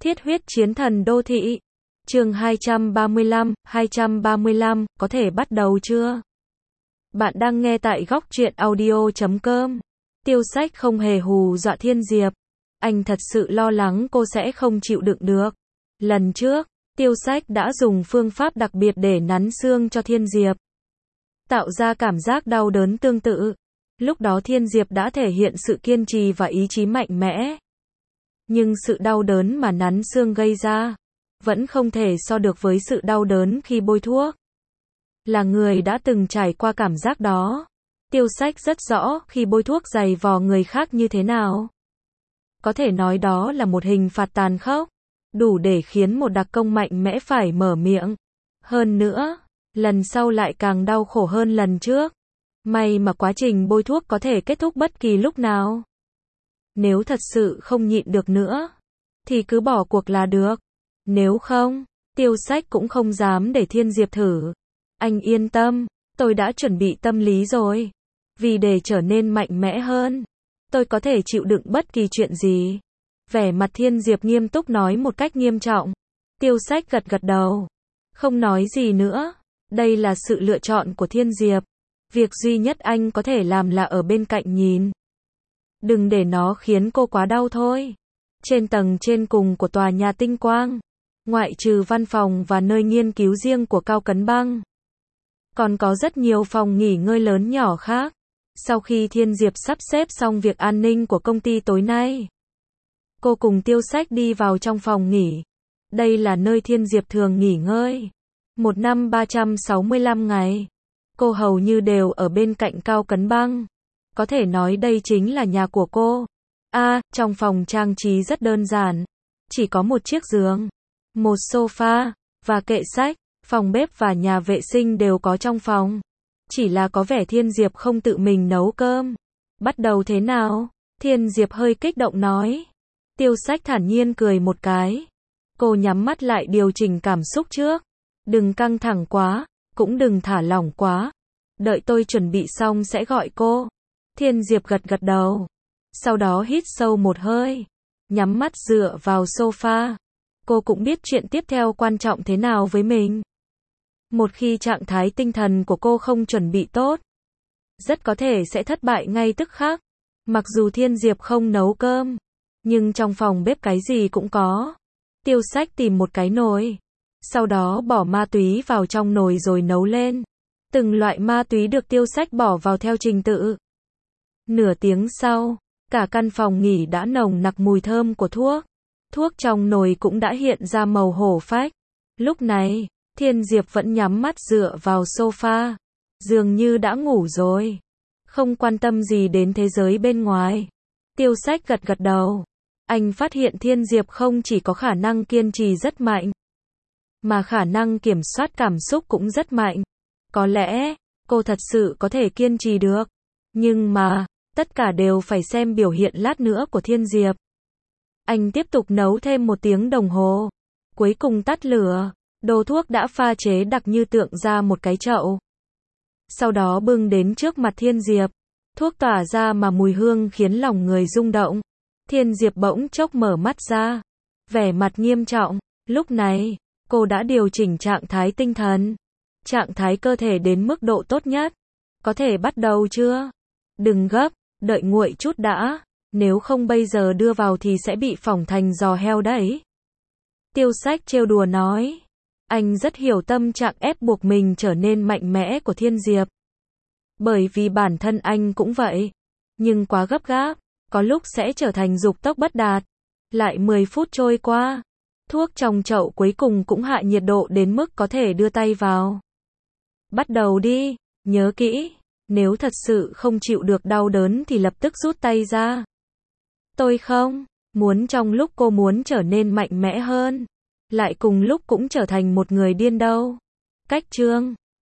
Thiết huyết chiến thần đô thị. Chương 235, có thể bắt đầu chưa? Bạn đang nghe tại góc truyện audio.com. Tiêu Sách không hề hù dọa Thiên Diệp. Anh thật sự lo lắng cô sẽ không chịu đựng được. Lần trước, Tiêu Sách đã dùng phương pháp đặc biệt để nắn xương cho Thiên Diệp, tạo ra cảm giác đau đớn tương tự. Lúc đó Thiên Diệp đã thể hiện sự kiên trì và ý chí mạnh mẽ. Nhưng sự đau đớn mà nắn xương gây ra vẫn không thể so được với sự đau đớn khi bôi thuốc. Là người đã từng trải qua cảm giác đó, Tiêu Sách rất rõ khi bôi thuốc dày vò người khác như thế nào. Có thể nói đó là một hình phạt tàn khốc, đủ để khiến một đặc công mạnh mẽ phải mở miệng. Hơn nữa, lần sau lại càng đau khổ hơn lần trước. May mà quá trình bôi thuốc có thể kết thúc bất kỳ lúc nào. Nếu thật sự không nhịn được nữa, thì cứ bỏ cuộc là được. Nếu không, Tiêu Sách cũng không dám để Thiên Diệp thử. Anh yên tâm, tôi đã chuẩn bị tâm lý rồi. Vì để trở nên mạnh mẽ hơn, tôi có thể chịu đựng bất kỳ chuyện gì. Vẻ mặt Thiên Diệp nghiêm túc nói một cách nghiêm trọng. Tiêu Sách gật gật đầu, không nói gì nữa. Đây là sự lựa chọn của Thiên Diệp. Việc duy nhất anh có thể làm là ở bên cạnh nhìn. Đừng để nó khiến cô quá đau thôi. Trên tầng trên cùng của tòa nhà Tinh Quang, ngoại trừ văn phòng và nơi nghiên cứu riêng của Cao Cấn Băng, còn có rất nhiều phòng nghỉ ngơi lớn nhỏ khác. Sau khi Thiên Diệp sắp xếp xong việc an ninh của công ty tối nay, cô cùng Tiêu Sách đi vào trong phòng nghỉ. Đây là nơi Thiên Diệp thường nghỉ ngơi. Một năm 365 ngày, cô hầu như đều ở bên cạnh Cao Cấn Băng. Có thể nói đây chính là nhà của cô. Trong phòng trang trí rất đơn giản. Chỉ có một chiếc giường, một sofa, và kệ sách. Phòng bếp và nhà vệ sinh đều có trong phòng. Chỉ là có vẻ Thiên Diệp không tự mình nấu cơm. Bắt đầu thế nào? Thiên Diệp hơi kích động nói. Tiêu Sách thản nhiên cười một cái. Cô nhắm mắt lại điều chỉnh cảm xúc trước. Đừng căng thẳng quá, cũng đừng thả lỏng quá. Đợi tôi chuẩn bị xong sẽ gọi cô. Thiên Diệp gật gật đầu. Sau đó hít sâu một hơi, nhắm mắt dựa vào sofa. Cô cũng biết chuyện tiếp theo quan trọng thế nào với mình. Một khi trạng thái tinh thần của cô không chuẩn bị tốt, rất có thể sẽ thất bại ngay tức khắc. Mặc dù Thiên Diệp không nấu cơm, nhưng trong phòng bếp cái gì cũng có. Tiêu Sách tìm một cái nồi, sau đó bỏ ma túy vào trong nồi rồi nấu lên. Từng loại ma túy được Tiêu Sách bỏ vào theo trình tự. Nửa tiếng sau, cả căn phòng nghỉ đã nồng nặc mùi thơm của thuốc. Thuốc trong nồi cũng đã hiện ra màu hổ phách. Lúc này, Thiên Diệp vẫn nhắm mắt dựa vào sofa. Dường như đã ngủ rồi. Không quan tâm gì đến thế giới bên ngoài. Tiêu Sách gật gật đầu. Anh phát hiện Thiên Diệp không chỉ có khả năng kiên trì rất mạnh, mà khả năng kiểm soát cảm xúc cũng rất mạnh. Có lẽ, cô thật sự có thể kiên trì được. Nhưng mà, tất cả đều phải xem biểu hiện lát nữa của Thiên Diệp. Anh tiếp tục nấu thêm 1 tiếng đồng hồ. Cuối cùng tắt lửa. Đồ thuốc đã pha chế đặc như tượng ra một cái chậu. Sau đó bưng đến trước mặt Thiên Diệp. Thuốc tỏa ra mà mùi hương khiến lòng người rung động. Thiên Diệp bỗng chốc mở mắt ra, vẻ mặt nghiêm trọng. Lúc này, cô đã điều chỉnh trạng thái tinh thần, trạng thái cơ thể đến mức độ tốt nhất. Có thể bắt đầu chưa? Đừng gấp, đợi nguội chút đã. Nếu không bây giờ đưa vào thì sẽ bị phỏng thành giò heo đấy. Tiêu Sách trêu đùa nói. Anh rất hiểu tâm trạng ép buộc mình trở nên mạnh mẽ của Thiên Diệp. Bởi vì bản thân anh cũng vậy. Nhưng quá gấp gáp, có lúc sẽ trở thành dục tốc bất đạt. Lại 10 phút trôi qua, thuốc trong chậu cuối cùng cũng hạ nhiệt độ đến mức có thể đưa tay vào. Bắt đầu đi, nhớ kỹ, nếu thật sự không chịu được đau đớn thì lập tức rút tay ra. Tôi không muốn trong lúc cô muốn trở nên mạnh mẽ hơn, lại cùng lúc cũng trở thành một người điên đâu. Cách chương